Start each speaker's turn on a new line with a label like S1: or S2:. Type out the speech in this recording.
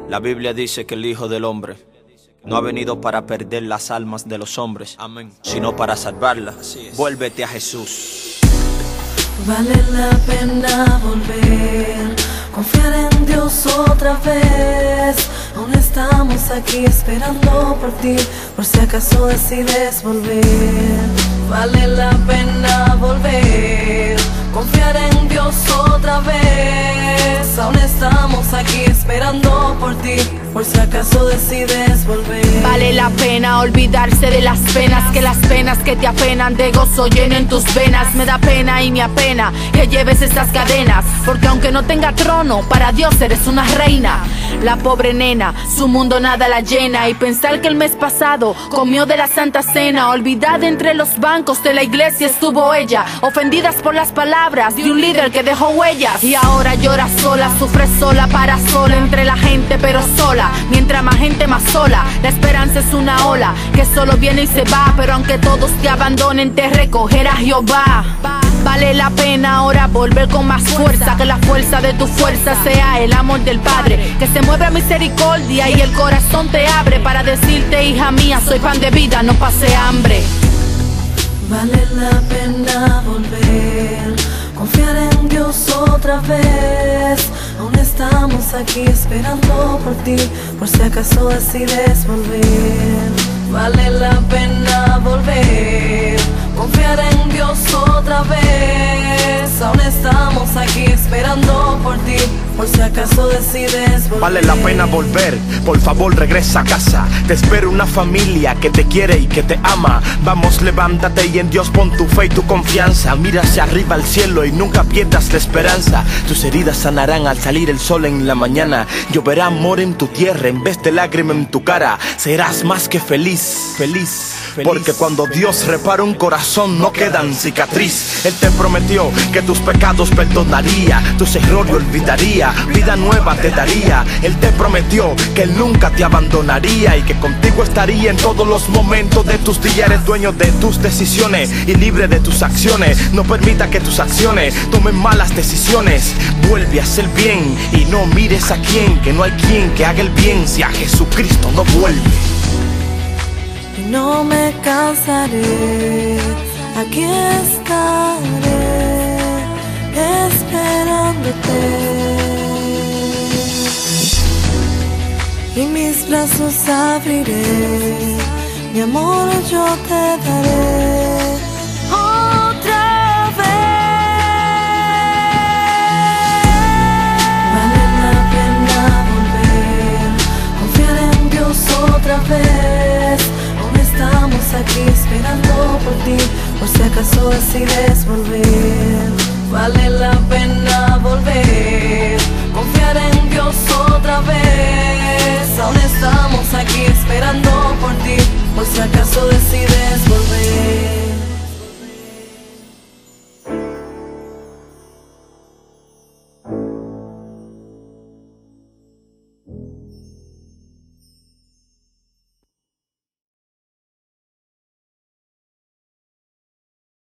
S1: La Biblia dice que el Hijo del Hombre no ha venido para perder las almas de los hombres, amén, sino para salvarlas. Vuélvete a Jesús.
S2: Vale la pena volver, confiar en Dios otra vez. Aún estamos aquí esperando por ti, por si acaso decides volver. Vale la pena volver, confiar en Dios otra vez. Aún estamos aquí esperando por ti, por si acaso decides volver.
S3: Vale la pena olvidarse de las penas, que las penas que te apenan de gozo llenen tus venas. Me da pena y me apena que lleves estas cadenas, porque aunque no tenga trono, para Dios eres una reina. La pobre nena, su mundo nada la llena, y pensar que el mes pasado comió de la Santa Cena. Olvidada entre los bancos de la iglesia estuvo ella, ofendidas por las palabras de un líder que dejó huellas. Y ahora llora sola, sufre sola, para sola entre la gente pero sola. Mientras más gente más sola, la esperanza es una ola que solo viene y se va, pero aunque todos te abandonen te recogerá Jehová. Vale la pena ahora volver con más fuerza, que la fuerza de tu fuerza sea el amor del Padre, que se mueve a misericordia y el corazón te abre para decirte: hija mía, soy pan de vida, no pase hambre.
S2: Vale la pena volver, confiar en Dios otra vez. Aún estamos aquí esperando por ti, por si acaso decides volver. Vale la pena volver, confiar en Dios otra vez. Aún estamos aquí esperando por ti, por si acaso decides volver.
S4: Vale la pena volver, por favor regresa a casa. Te espera una familia que te quiere y que te ama. Vamos, levántate y en Dios pon tu fe y tu confianza. Mira hacia arriba al cielo y nunca pierdas la esperanza. Tus heridas sanarán al salir el sol en la mañana. Lloverá amor en tu tierra en vez de lágrima en tu cara. Serás más que feliz, feliz. Porque cuando Dios repara un corazón no quedan cicatriz. Él te prometió que tus pecados perdonaría, tus errores olvidaría, vida nueva te daría. Él te prometió que Él nunca te abandonaría y que contigo estaría en todos los momentos de tus días. Eres dueño de tus decisiones y libre de tus acciones. No permita que tus acciones tomen malas decisiones. Vuelve a hacer bien y no mires a quién, que no hay quien que haga el bien si a Jesucristo no vuelve.
S2: Y no me cansaré, aquí estaré esperándote, y mis brazos abriré, mi amor yo te daré otra vez. Vale la pena volver, confiar en Dios otra vez. Estamos aquí esperando por ti, por si acaso decides volver. Vale la pena volver, confiar en Dios otra vez. Aún estamos aquí esperando por ti, por si acaso decides